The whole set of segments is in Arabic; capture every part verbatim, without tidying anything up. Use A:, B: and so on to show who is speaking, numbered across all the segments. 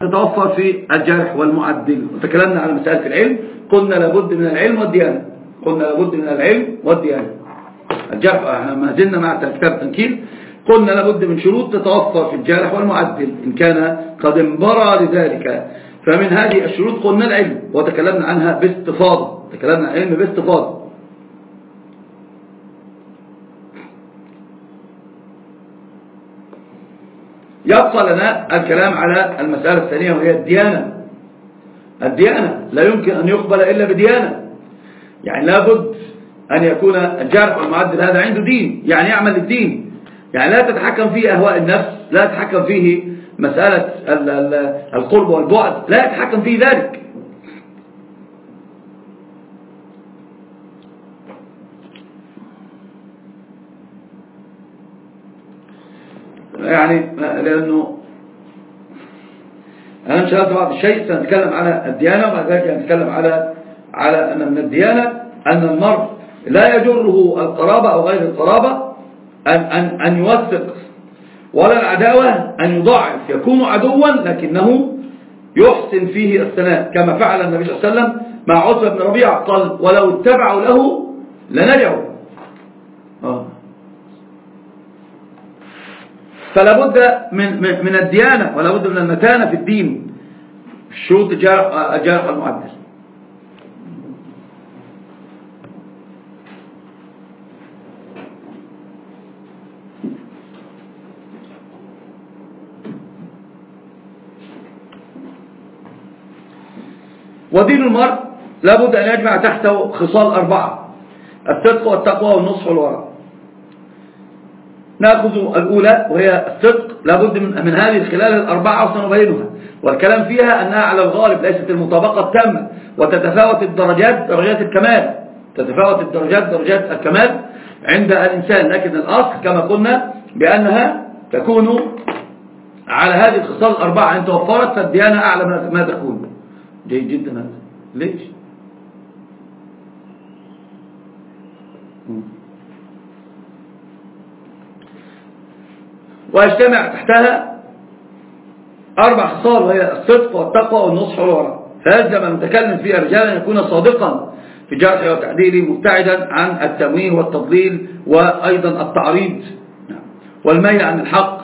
A: تتوفر في الجرح والمعدل. وتكلمنا على مسألة العلم، قلنا لابد من العلم والديانة قلنا لابد من العلم والديانة الجرح احنا ما زلنا مع كتاب التنكيل، قلنا لابد من شروط تتوفر في الجارح والمعدل إن كان قد انبرى لذلك. فمن هذه الشروط قلنا العلم وتكلمنا عنها باستفاضة تكلمنا عن العلم باستفاضة. يبقى لنا الكلام على المسألة الثانية وهي الديانة. الديانة لا يمكن أن يقبل إلا بديانة، يعني لابد أن يكون الجارح والمعدل هذا عنده دين، يعني يعمل الدين، يعني لا تتحكم فيه أهواء النفس، لا تتحكم فيه مسألة القرب والبعد، لا يتحكم فيه ذلك. يعني لأنه أنا مش هذا بعض الشيء سنتكلم على الديانة، وبعد ذلك نتكلم على على أن من الديانة أن المرء لا يجره القرابة أو غير القرابة أن, أن, أن يوثق، ولا العداوة أن يضاعف، يكون عدوا لكنه يحسن فيه الثناء كما فعل النبي صلى الله عليه وسلم مع عتبة بن ربيعة، قال ولو اتبعوا له لنجوا. آه. فلا بد من, من, من الديانة ولا بد من المتانة في الدين، شروط الجارح والمعدل. ودين المرء لابد أن يجمع تحته خصال أربعة: الصدق والتقوى والنصح والورع. نأخذ الأولى وهي الصدق، لابد من هذه الخلال الأربعة وسنبينها، والكلام فيها أنها على الغالب ليست المطابقة التامة، وتتفاوت الدرجات درجات الكمال تتفاوت الدرجات درجات الكمال عند الإنسان، لكن الأصل كما قلنا بأنها تكون على هذه الخصال الأربعة. إن توفرت فالديانة أعلى ما تكون. جيد جدا هذا. ليش؟ ويجتمع تحتها أربع خصال وهي الصدق والتقوى والنصح والورع. فيلزم المتكلم فيها رجالا يكون صادقا في جرحه وتعديله، مبتعدا عن التمويه والتضليل وأيضا التعريض والميل عن الحق،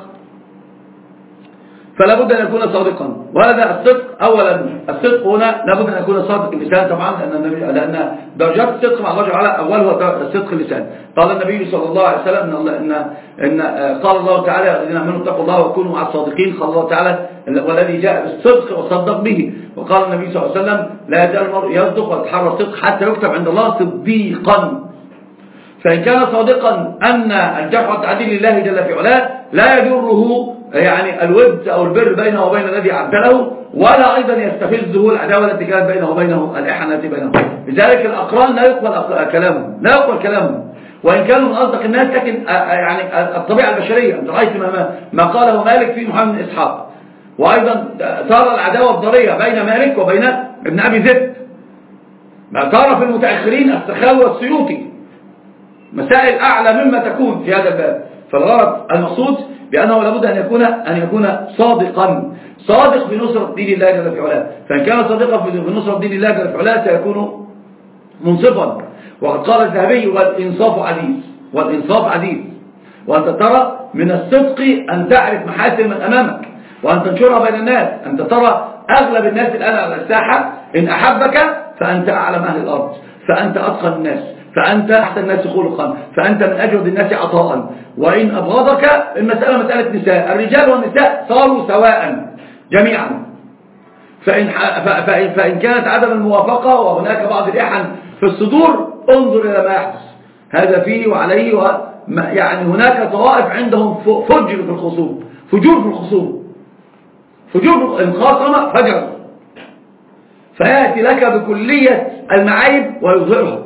A: فلا بد أن يكون صادقا. وهذا الصدق أولا، الصدق هنا لا بد أن يكون صادق اللسان طبعا، لأن لأن درجات الصدق مع الله تعالى أولها صدق اللسان. قال النبي صلى الله عليه وسلم إن إن, إن قال الله تعالى الذين آمنوا اتقوا الله وكونوا مع الصادقين. قال الله تعالى والذي جاء بالصدق وصدق به. وقال النبي صلى الله عليه وسلم لا يزال المرء يصدق ويتحرى الصدق حتى يكتب عند الله صديقا. فإن كان صادقا أن الجرح والتعديل لله جل في علاه لا يجره يعني الود أو البر بينه وبين الذي عدله، ولا أيضا يستفزه العداوة التي كانت بينه وبينه، الإحنة التي بينه. لذلك الأقران لا يقبل كلامهم لا يقبل كلامهم وإن كانوا من أصدق الناس، لكن يعني الطبيعة البشرية. أنت رأيت ما, ما قاله مالك في محمد بن إسحاق، وأيضا صار العداوة الضرية بين مالك وبين ابن أبي ذئب، ما صار في المتأخرين السخاوي والسيوطي، مسائل أعلى مما تكون في هذا الباب. فالغرض المقصود بأنه لابد أن يكون أن يكون صادقا صادق في نصرة دين الله جل في علاه. فإن كان صادقا في نصرة دين الله جل في علاه سيكون منصفا. وقد قال الذهبي والإنصاف عزيز والإنصاف عزيز وأنت ترى من الصدق أن تعرف محاسن من أمامك وأن تنشرها بين الناس. أنت ترى أغلب الناس الآن على الساحة إن أحبك فأنت أعلم أهل الأرض، فأنت أتقن الناس، فأنت أحسن الناس خلقا، فأنت من أجود الناس عطاء. وإن أبغضك المسألة مسألة نساء، الرجال والنساء صاروا سواء جميعا. فإن, فإن, فإن كانت عدم الموافقة وهناك بعض الإحن في الصدور انظر إلى ما يحدث، هذا فيه وعليه. يعني هناك طوائف عندهم فجر في الخصوم فجور في الخصوم فجور المخاصمة فجر، فيأتي لك بكلية المعايب ويظهرها،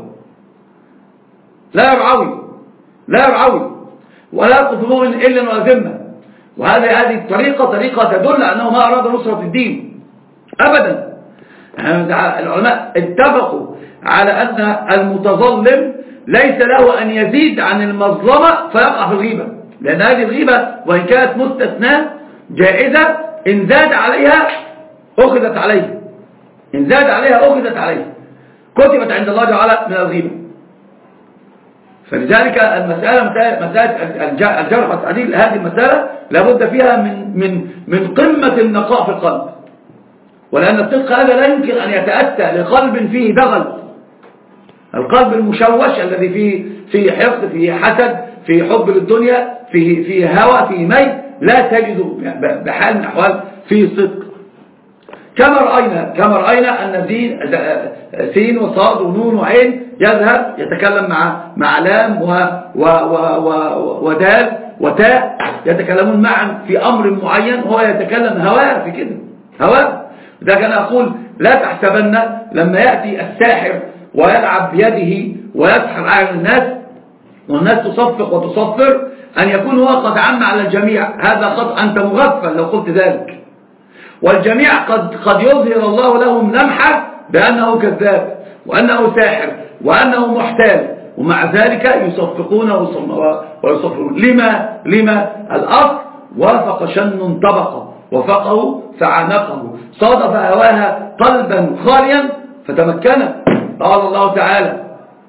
A: لا يرعوي لا يرعوي ولا يقف مؤمن إلا وذمة. وهذه هذه الطريقة طريقة تدل أنه ما أراد نصرة الدين أبدا. العلماء اتفقوا على أن المتظلم ليس له أن يزيد عن المظلمة فيقع في الغيبة، لأن هذه الغيبة وإن كانت مستثناة جائزة إن زاد عليها أخذت عليه، إن زاد عليها أخذت عليه، كتبت عند الله تعالى من الغيبة. فلذلك المسألة مسألة الجرح والتعديل، هذه المسألة لابد فيها من من من قمة النقاء في القلب، ولأن الصدق هذا لا يمكن أن يتأتى لقلب فيه دغل. القلب المشوش الذي فيه فيه حقد، فيه حسد، فيه حب للدنيا، فيه فيه هوى، فيه ميل، لا تجد بحال من الأحوال فيه صدق. كما رأينا كما رأينا أن زين سين وصاد ونون وعين يذهب يتكلم مع مع لام و و و ودال وتاء، يتكلمون معا في أمر معين، هو يتكلم هواه في كده هواه. ده كان أقول لا تحسبن لما يأتي الساحر ويلعب بيده ويسحر أعين الناس والناس تصفق وتصفر أن يكون هو قد عم على الجميع، هذا قد أنت مغفل لو قلت ذلك. والجميع قد قد يظهر الله لهم لمحة بأنه كذاب وأنه ساحر وأنه محتال، ومع ذلك يصفقون ويصفرون. لما لما الأصل وافق شن طبقه وفقه فعانقه، صادف هواها قلبا خاليا فتمكن. قال الله تعالى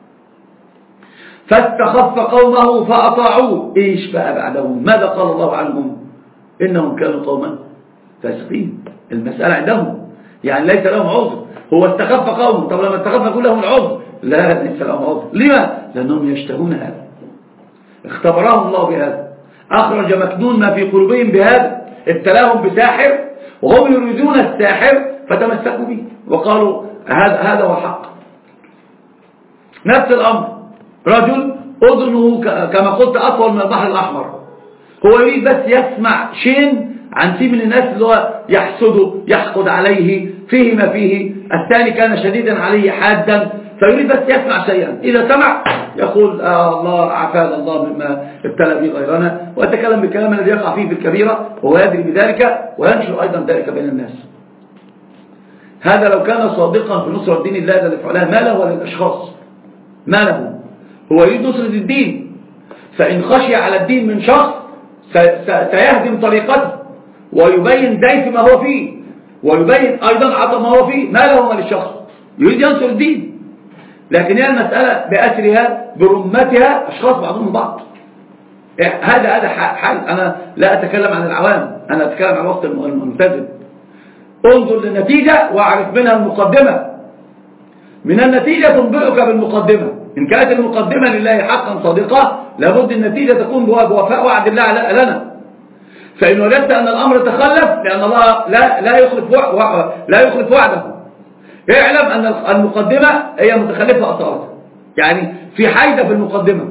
A: فاستخف قومه فأطاعوه. إيش بقى بعدهم؟ ماذا قال الله عنهم؟ إنهم كانوا قوما فاسقين. المسألة عندهم يعني ليس لهم عذر، هو استخف قومه. طب لما استخف يكون لهم العذر؟ لا، ليس لهم عذر. لما؟ لأنهم يشتهون هذا، اختبرهم الله بهذا، أخرج مكنون ما في قلوبهم بهذا، ابتلاهم بساحر وهم يريدون الساحر فتمسكوا به وقالوا هذا هذا هو الحق. نفس الأمر، رجل أذنه كما قلت أطول من البحر الأحمر، هو يريد بس يسمع شيء عن سيب من الناس اللي هو يحسده يحقد عليه فيه ما فيه، الثاني كان شديدا عليه حادا، فيريد بس يسمع شيئا، إذا سمع يقول آه الله عافانا الله مما ابتلى به غيرنا، ويتكلم بالكلام الذي يقع فيه في الكبيرة وهو يدري بذلك وينشر أيضا ذلك بين الناس. هذا لو كان صادقا في نصرة دين الله جل وعلا ما له وللأشخاص، ما له، هو يريد نصرة الدين، فإن خشي على الدين من شخص سيهدم طريقته ويبين زيف ما هو فيه ويبين أيضا عظم ما هو فيه، ما له وللشخص، يريد ينصر الدين. لكن هي المسألة بأسرها برمتها أشخاص بعضهم بعض. هذا هذا حال. أنا لا أتكلم عن العوام، أنا أتكلم عن الوسط الملتزم. انظر للنتيجة واعرف منها المقدمة، من النتيجة تنبئك بالمقدمة. إن كانت المقدمة لله حقا صادقة لابد النتيجة تكون بوفاء وعد الله لنا. فإن وجدت أن الأمر تخلف لأن الله لا لا يخلف لا يخلف وعده، اعلم أن المقدمة هي متخلفة أصالة، يعني في حيدة في المقدمة.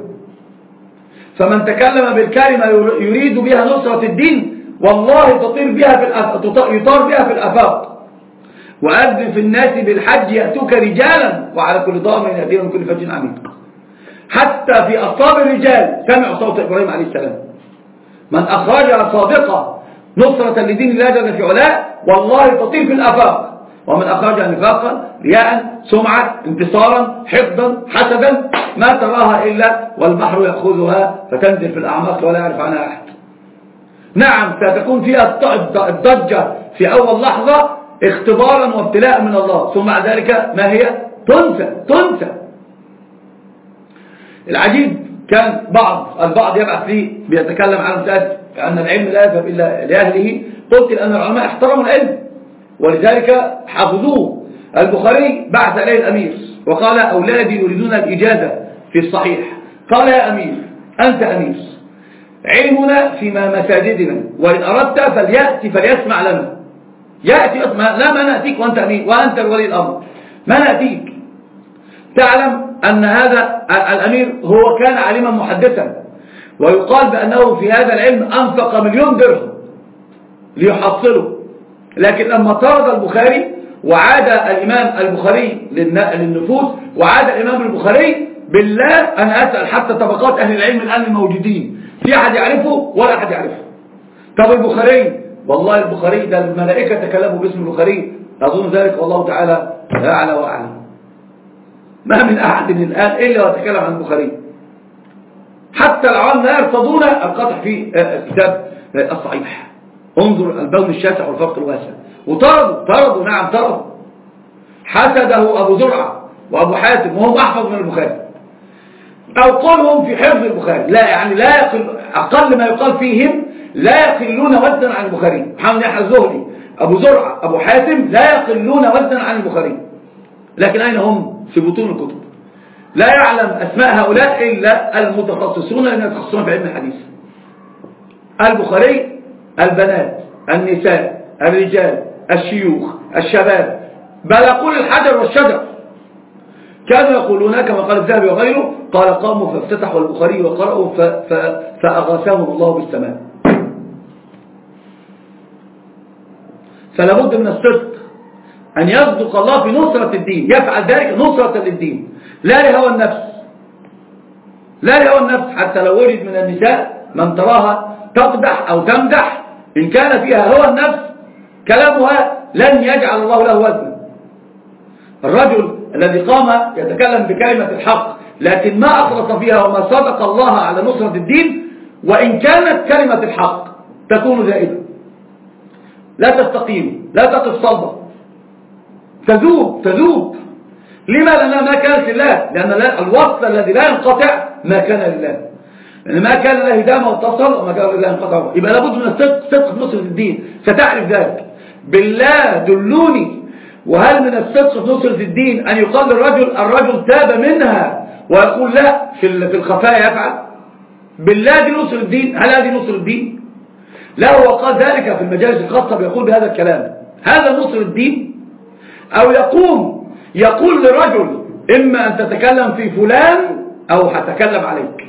A: فمن تكلم بالكلمة يريد بها نصرة الدين والله تطير بها في الأفاق، يطار بها في الآفاق. وأذن في الناس بالحج يأتوك رجالا وعلى كل ضامر يأتيهم من كل فج عميق. حتى في أصحاب الرجال سمعوا صوت إبراهيم عليه السلام. من أخرجها صادقة نصرة لدين الله جل في علاه والله تطير في الآفاق، ومن أخرجها نفاقا رياء سمعة انتصارا حقدا حسدا ما تراها إلا والبحر يأخذها فتنزل في الأعماق ولا يعرف عنها أحد. نعم ستكون فيها الضجة في أول لحظة اختبارا وابتلاء من الله، ثم بعد ذلك ما هي تنسى تنسى. العجيب كان بعض البعض يبعث لي بيتكلم عن مسألة أن العلم لا يذهب إلا لأهله. قلت لأن العلماء احترموا العلم ولذلك حفظوه. البخاري بعث إليه الأمير وقال أولادي يريدون الإجازة في الصحيح. قال يا أمير أنت أمير، علمنا فيما مساجدنا، وإن أردت فليأتي فليسمع لنا. يأتي يسمع، لا ما نأتيك وأنت أمير وأنت الولي الأمر، ما نأتيك. تعلم أن هذا الأمير هو كان عالما محدثا، ويقال بأنه في هذا العلم أنفق مليون درهم ليحصله. لكن لما طرد البخاري وعاد الإمام البخاري للنفوس وعاد الإمام البخاري، بالله أنا أسأل حتى طبقات أهل العلم الآن الموجودين في أحد يعرفه ولا أحد يعرفه. طب البخاري، والله البخاري ده الملائكة تكلموا باسم البخاري، أظن ذلك والله تعالى أعلى وأعلى. ما من أحد الآن إلا وتكلم عن البخاري. حتى العوام لا يرتضون القطع في الكتاب الصحيح. انظر البون الشاسع والفرق الواسع. وطردوا طردوا نعم طردوا. حسده أبو زرعة وأبو حاتم وهم أحفظ من البخاري، أو قولهم في حفظ البخاري لا يعني لا يقل، أقل ما يقال فيهم لا يقلون وزنا عن البخاري. محمد يحيى الزهري أبو زرعة أبو حاتم لا يقلون وزنا عن البخاري، لكن أين هم؟ في بطون الكتب. لا يعلم أسماء هؤلاء إلا المتخصصون الذين يتخصصون في علم الحديث. البخاري البنات، النساء، الرجال، الشيوخ، الشباب، بل أقول الحجر والشجر. كانوا يقولون كما قال الذهبي وغيره، قال قاموا فافتتحوا البخاري وقرأوا فأغاثهم الله بالسماء. فلا بد من الصدق، أن يصدق الله في نصرة الدين، يفعل ذلك نصرة للدين لا لهوى النفس، لا لهوى النفس. حتى لو وجد من النساء من تراها تقدح أو تمدح، إن كان فيها هوى النفس كلامها لن يجعل الله له وزنا. الرجل الذي قام يتكلم بكلمة الحق لكن ما أخلص فيها وما صدق الله على نصرة الدين، وإن كانت كلمة الحق تكون زائدة، لا تستقيم، لا تقف صلبة، تذوب تذوب. لما؟ لأنها ما كانت لله، لأن الوصل الذي لا ينقطع ما كان لله، لأن ما كان لله دام واتصل وما كان لله ينقطع. يبقى لابد من الصدق، صدق في نصرة الدين، ستعرف ذلك. بالله دلوني. وهل من الصدق في نصرة الدين أن يقال للرجل الرجل تاب منها ويقول لا في الخفاء يفعل؟ بالله دي نصر الدين؟ هل هذه نصر الدين؟ لا، هو قال ذلك في المجالس الخاصة بيقول بهذا الكلام، هذا نصر الدين؟ أو يقوم يقول لرجل إما أن تتكلم في فلان أو هتكلم عليك،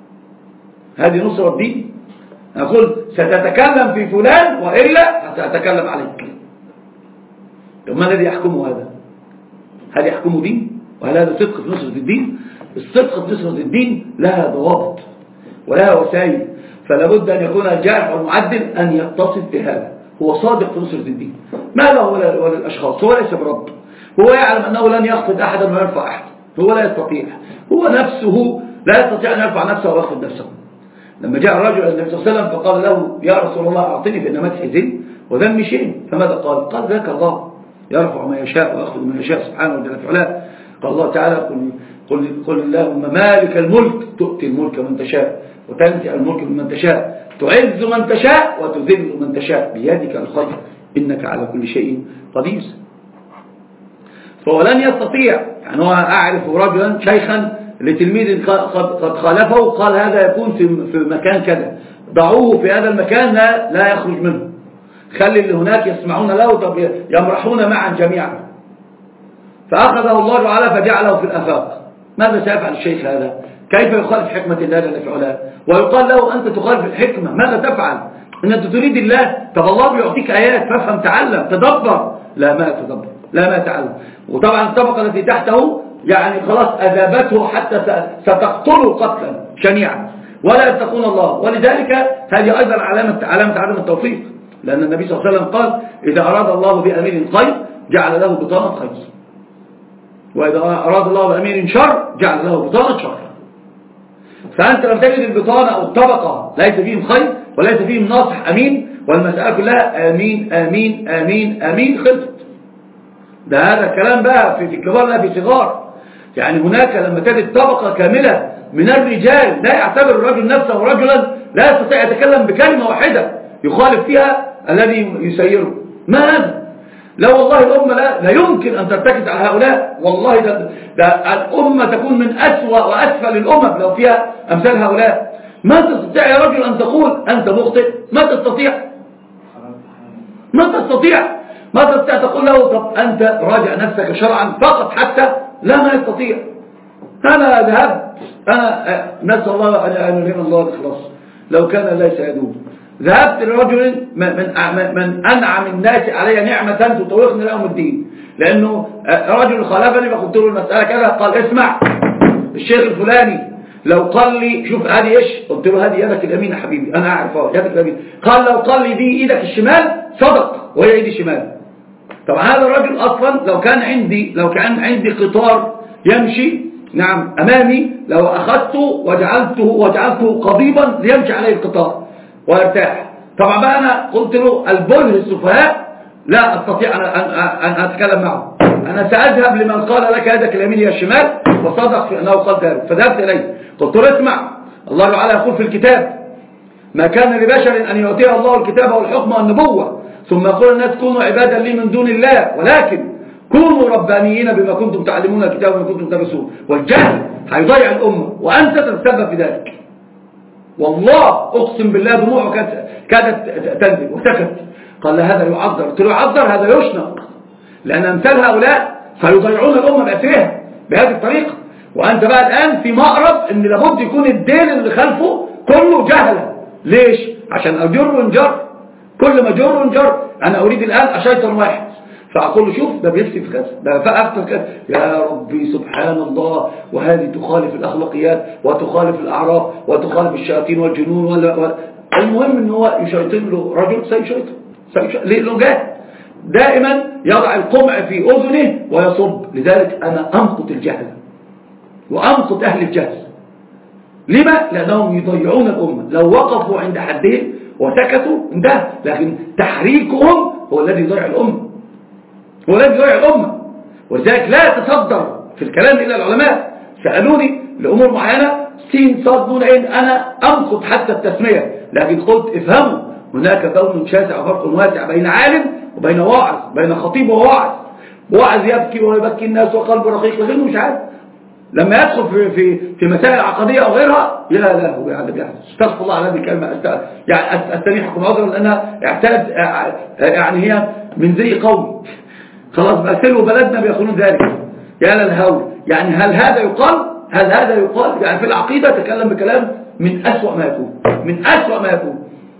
A: هذه نصر الدين؟ يقول ستتكلم في فلان وإلا هتتكلم عليك. ما الذي يحكمه هذا؟ هل يحكمه دين؟ وهل هذا صدق في نصرة الدين؟ الصدق في نصرة الدين لها ضوابط ولها وسائل، فلا بد أن يكون الجارح والمعدل أن يتصف بهذا، هو صادق في نصرة الدين، ما له ولا الأشخاص، هو ليس برب، هو يعلم أنه لن يخفض أحدا ويرفع أحدا، هو لا يستطيع، هو نفسه لا يستطيع أن يرفع نفسه ويخفض نفسه. لما جاء الرجل النبي صلى الله عليه وسلم فقال له يا رسول الله أعطني فإن مدحي زين وذمي شيء، فماذا قال؟ قال ذاك الله يرفع ما يشاء ويخفض ما يشاء سبحانه وتعالى فعلا. قال الله تعالى قل, قل, قل اللهم مالك الملك تؤتي الملك من تشاء وتنزع الملك من تشاء تعز من تشاء وتذل من تشاء بيدك الخير إنك على كل شيء قدير. فهو لن يستطيع، يعني هو أعرف رجلا شيخا لتلميذ قد خالفه قال هذا يكون في مكان كذا، ضعوه في هذا المكان لا, لا يخرج منه، خلي اللي هناك يسمعون له، طب يمرحون معا جميعا. فأخذه الله تعالى فجعله في الآفاق. ماذا سيفعل الشيخ هذا؟ كيف يخالف حكمة الله جل في علاه؟ ويقال له أنت تخالف الحكمة، ماذا تفعل؟ إن أنت تريد الله، طب الله بيعطيك آيات، فافهم تعلم تدبر، لا ما تدبر لا ما تعلم. وطبعا الطبقة التي تحته يعني خلاص أذابته حتى ستقتله قتلا شنيعا ولا يتقون الله. ولذلك هذه أيضا علامة علامة عدم التوفيق، لأن النبي صلى الله عليه وسلم قال إذا أراد الله بأمير خير جعل له بطانة خير، وإذا أراد الله بأمير شر جعل له بطانة شر. فأنت لم تجد البطانة أو الطبقة ليس فيهم خير وليس فيهم ناصح أمين، والمسألة كلها آمين آمين آمين آمين خلصت. ده هذا الكلام بقى في الكبار لا في صغار. يعني هناك لما تجد طبقة كاملة من الرجال لا يعتبر الرجل نفسه رجلا، لا يستطيع يتكلم بكلمة واحدة يخالف فيها الذي يسيره. ما هذا؟ لا والله الأمة لا, لا يمكن أن ترتكز على هؤلاء. والله ده, ده الأمة تكون من أسوأ وأسفل الأمم لو فيها أمثال هؤلاء. ما تستطيع يا رجل أن تقول أنت مخطئ، ما تستطيع ما تستطيع ما تستطيع تقول له طب أنت راجع نفسك شرعا فقط حتى، لا ما يستطيع. أنا ذهبت أنا نسأل الله أن يلهم الله الإخلاص، لو كان ليس يدوم ذهبت لرجل من, من أنعم الناس علي نعمة تطوقني لهم الدين، لأنه رجل خالفني فقلت له المسألة كذا، قال اسمع الشيخ الفلاني لو قال لي شوف هذه ايش، قلت له هذه يدك اليمين يا حبيبي انا اعرفها يدك اليمين، قال لو قال لي دي ايدك الشمال صدق وهي ايدي الشمال. طبعا هذا الرجل اصلا لو كان عندي لو كان عندي قطار يمشي نعم امامي لو اخذته وجعلته وجعلته قضيبا ليمشي عليه القطار ويرتاح، طبعا بقى أنا قلت له البله السفهاء لا أستطيع أن أتكلم معه، أنا سأذهب لمن قال لك يدك اليمين هي الشمال وصدق في أنه قال ذلك. فذهبت إليه قلت له اسمع، الله تعالى يقول في الكتاب ما كان لبشر أن يؤتيه الله الكتاب والحكم والنبوة ثم يقول الناس كونوا عبادا لي من دون الله ولكن كونوا ربانيين بما كنتم تعلمون الكتاب وما كنتم تدرسون. والجهل هيضيع الأمة وأنت تتسبب في ذلك. والله أقسم بالله دموعه كادت تنزل وسكت. قال له هذا يعذر. قلت له يعذر، هذا يشنق، لأن أمثال هؤلاء سيضيعون الأمة بأسرها بهذه الطريقة. وأنت بقى الآن في مأرب إن لابد يكون الدين اللي خلفه كله جهلة. ليش؟ عشان أجر ونجر، كل ما جر ونجر. أنا أريد الآن أشيطن واحد فأقول له شوف ده بيكتب كذا، ده فأكتب كذا، يا ربي سبحان الله. وهذه تخالف الأخلاقيات وتخالف الأعراف وتخالف الشياطين والجنون ولا ولا. المهم إن هو يشيطن له رجل سيشيطن لأنه جاهل دائما يضع القمع في أذنه ويصب. لذلك أنا أمقت الجهل وأمقت أهل الجهل. لما؟ لأنهم يضيعون الأمة. لو وقفوا عند حدهم وسكتوا انتهى، لكن تحريكهم هو الذي يضيع الأمة، هو الذي يضيع الأمة. ولذلك لا يتصدر في الكلام إلى العلماء. سألوني لأمور معينة سين صاد نون عين، أنا أمقت حتى التسمية، لكن قلت افهموا هناك كون شاسع وفرق واسع بين عالم وبين واعظ، بين خطيب وواعظ. واعظ يبكي ويبكي الناس وقلبه رقيق وغيره مش عارف. لما يدخل في في في مسائل عقديه او غيرها يا له يعني يعني استغفر الله على هذه الكلمه، يعني استميحكم عذرا لانها اعتاد يعني هي من زي قوم خلاص بأسلوا بلدنا بيقولون ذلك يا للهول. يعني هل هذا يقال؟ هل هذا يقال؟ يعني في العقيده تكلم بكلام من أسوأ ما يكون، من أسوأ ما يكون.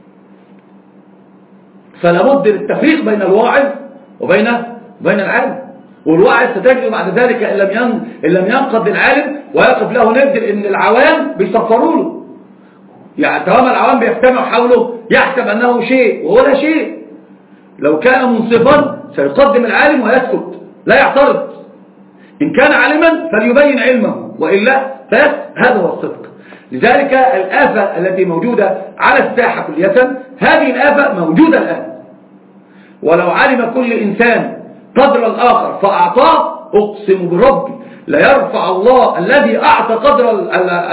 A: فلا بد للتفريق بين الواعظ وبين بين العالم. والواعظ ستجد بعد ذلك إن لم إن لم ينقض العالم ويقف له ند إن العوام بيصفروا له. يعني طالما العوام بيجتمعوا حوله يحسب أنه شيء وهو لا شيء. لو كان منصفا سيقدم العالم ويسكت لا يعترض. إن كان عالما فليبين علمه وإلا فيسكت. هذا هو الصدق. لذلك الآفة التي موجودة على الساحة كلية هذه الآفة موجودة الآن. ولو علم كل إنسان قدر الآخر فأعطاه أقسم بربي لا يرفع الله الذي أعطى قدر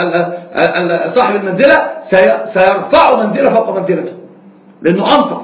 A: صاحب المنزلة سيرفع منزلة فوق منزلته، لأنه أنصف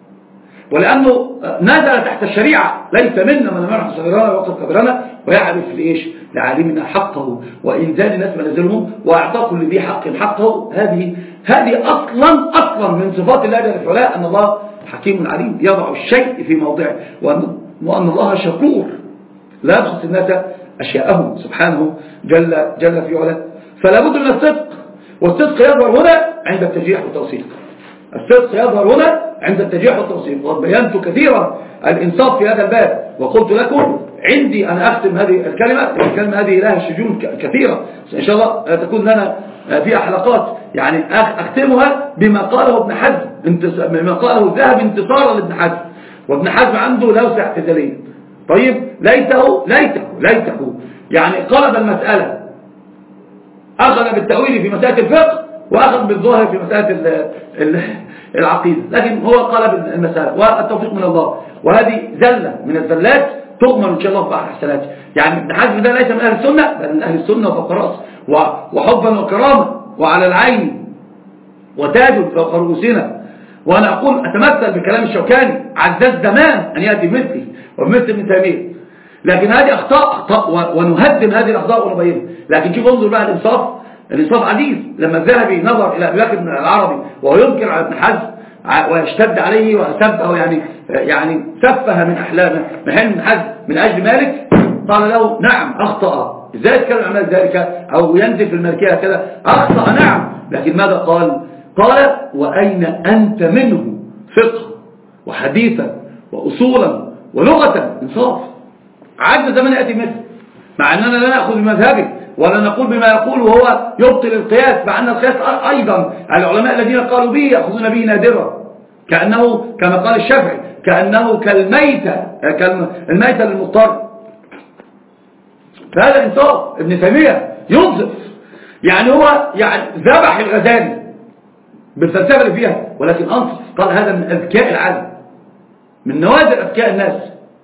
A: ولأنه نزل تحت الشريعة. ليس منا من يعرف صغيرنا ويوقف قدرنا ويعرف لإيش لعالمنا حقه وإنزال الناس منازلهم وإعطاء كل ذي حق حقه. هذه هذه أصلا أصلا من صفات الله جل وعلا أن الله حكيم عليم يضع الشيء في موضعه، وأن الله شكور لا يبخس الناس أشياءهم سبحانه جل جل في علاه. فلا بد من الصدق، والصدق يظهر هنا عند التجريح والتوثيق. الصدق يظهر هنا عند التجريح والتوثيق. وبينت كثيرا الإنصاف في هذا الباب وقلت لكم عندي أنا أختم هذه الكلمة الكلمة هذه لها شجون كثيرة إن شاء الله تكون لنا فيها حلقات. يعني أختمها بما قاله ابن حزم بما قاله الذهبي انتصارا لابن حزم. وابن حزم عنده لوسع اعتزالية. طيب ليته ليته ليته يعني قلب المسألة، أخذ بالتأويل في مسألة الفقه وأخذ بالظاهر في مسألة العقيدة، لكن هو قلب المسألة والتوفيق من الله. وهذه زلة من الزلات تؤمن إن شاء الله في أحد الحسنات. يعني ابن حزم ده ليس من أهل السنة بل من أهل السنة وفوق رأس وحبا وكرامة وعلى العين وتاج فوق رؤوسنا. وأنا أقول أتمثل بكلام الشوكاني عزاز زمان أن يأتي مثلي ومثل ابن تيمية. لكن هذه أخطاء أخطاء ونهدم هذه الأخطاء ونبينها. لكن شوف انظر بقى الإنصاف الإنصاف عزيز. لما الذهبي نظر إلى أبي بكر بن العربي وهو ينكر على ابن حزم ويشتد عليه وسبه يعني يعني سفه من أحلامه من حلم ابن حزم من أجل مالك، قال له نعم أخطأ. إزاي يتكلم عن ذلك أو ينزل في الملكية كذا؟ أخطأ نعم، لكن ماذا قال؟ قال وأين أنت منه فقه وحديثا وأصولا ولغة؟ إنصاف. عدنا زمن يأتي مثل، مع أننا لا نأخذ بمذهبه ولا نقول بما يقول وهو يبطل القياس، مع أن القياس أيضا العلماء الذين قالوا به يأخذون به نادرا، كأنه كما قال الشافعي كأنه كالميتة كالميتة للمضطر. فهذا إنصاف. ابن تيمية ينصف، يعني هو يعني ذبح الغزالي بالفلسفة اللي فيها، ولكن أنصف. قال هذا من أذكاء العالم، من نوادر أذكاء الناس.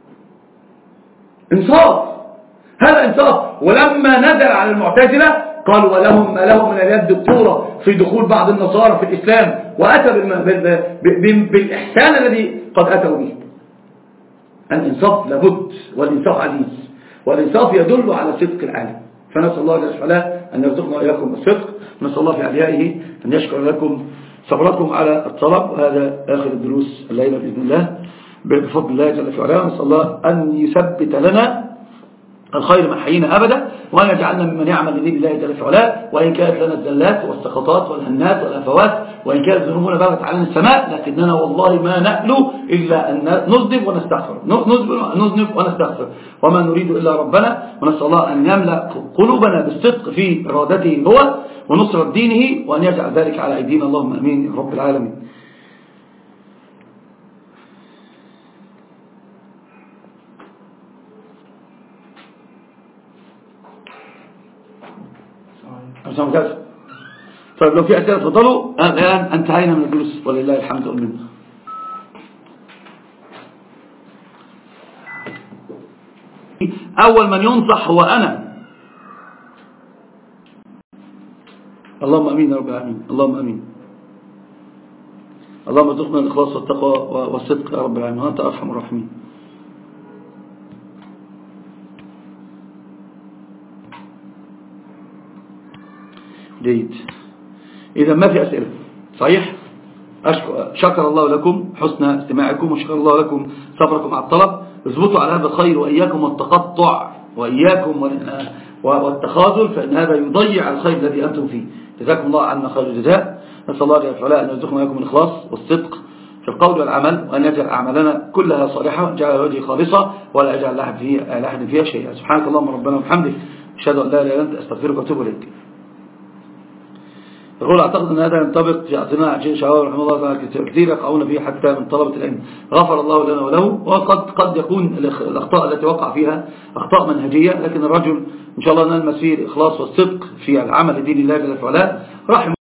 A: انصاف، هذا انصاف. ولما نزل على المعتزلة قالوا ولهم ما لهم من اليد الطورة في دخول بعض النصارى في الإسلام، وأتى بالإحسان الذي قد أتوا به. الإنصاف لابد، والإنصاف عزيز، والإنصاف يدل على صدق العالم. فنسأل الله جل وعلا أن يرزقنا وإياكم الصدق، نسأل الله في عليائه أن يشكر لكم صبركم على الطلب. وهذا آخر الدروس الليلة بإذن الله بفضل الله جل وعلا. نسأل الله أن يثبت لنا الخير من حيينا أبدا، وأن يجعلنا ممن يعمل لدين الله جل وعلا، وإن كانت لنا الزلات والسقطات والهنات والأفوات، وإن كانت ذنوبنا بغت علينا السماء، لكننا والله ما نألو إلا أن نذنب ونستغفر، نذنب ونستغفر، وما نريد إلا ربنا. ونسأل الله أن يملأ قلوبنا بالصدق في إرادته هو ونصرة دينه، وأن يجعل ذلك على أيدينا، اللهم أمين يا رب العالمين. طيب لو في أسئلة تفضلوا. الآن انتهينا من الدروس ولله الحمد والمنة. أول من ينصح هو أنا. اللهم أمين يا رب العالمين، اللهم أمين. اللهم ارزقنا الإخلاص والتقوى والصدق يا رب العالمين، وأنت أرحم الراحمين. جيد، إذا ما في أسئلة صحيح. شكر الله لكم حسن استماعكم، وشكر الله لكم صبركم على الطلب. اثبتوا على هذا الخير، وإياكم والتقطع، وإياكم والتخاذل، فإن هذا يضيع الخير الذي أنتم فيه. جزاكم الله عنا خير الجزاء. نسأل الله جل وعلا أن يرزقنا وإياكم الإخلاص والصدق في القول والعمل، وأن يجعل أعمالنا كلها صالحة، وأن يجعل وجهه خالصة، ولا يجعل لأحد فيها, لأحد فيها شيئا. سبحانك اللهم ربنا وبحمدك، أشهد أن لا إله إلا أنت، أستغفرك وأتوب إليك. يقول أعتقد أن هذا ينطبق في عصرنا عشرين شعار رحمه الله تعالى كثير يقعون فيه حتى من طلبة العلم، غفر الله لنا وله. وقد قد يكون الأخطاء التي وقع فيها أخطاء منهجية، لكن الرجل إن شاء الله نلمس فيه الإخلاص والصدق في العمل لدين الله جل وعلا رحمه